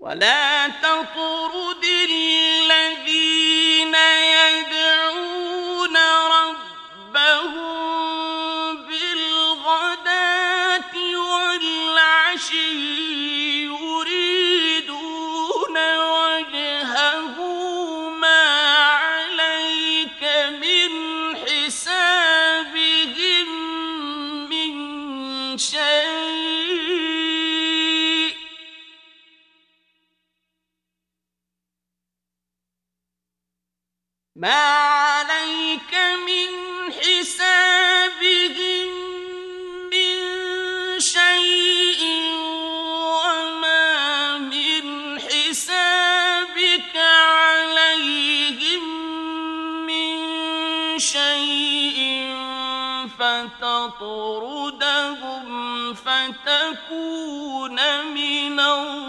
ولا تطرد الذين يدعون ربهم بالغداة والعشي يريدون وجهه ما عليك من حسابهم من شيء ما عليك من حسابهم من شيء وما من حسابك عليهم من شيء فتطردهم فتكون من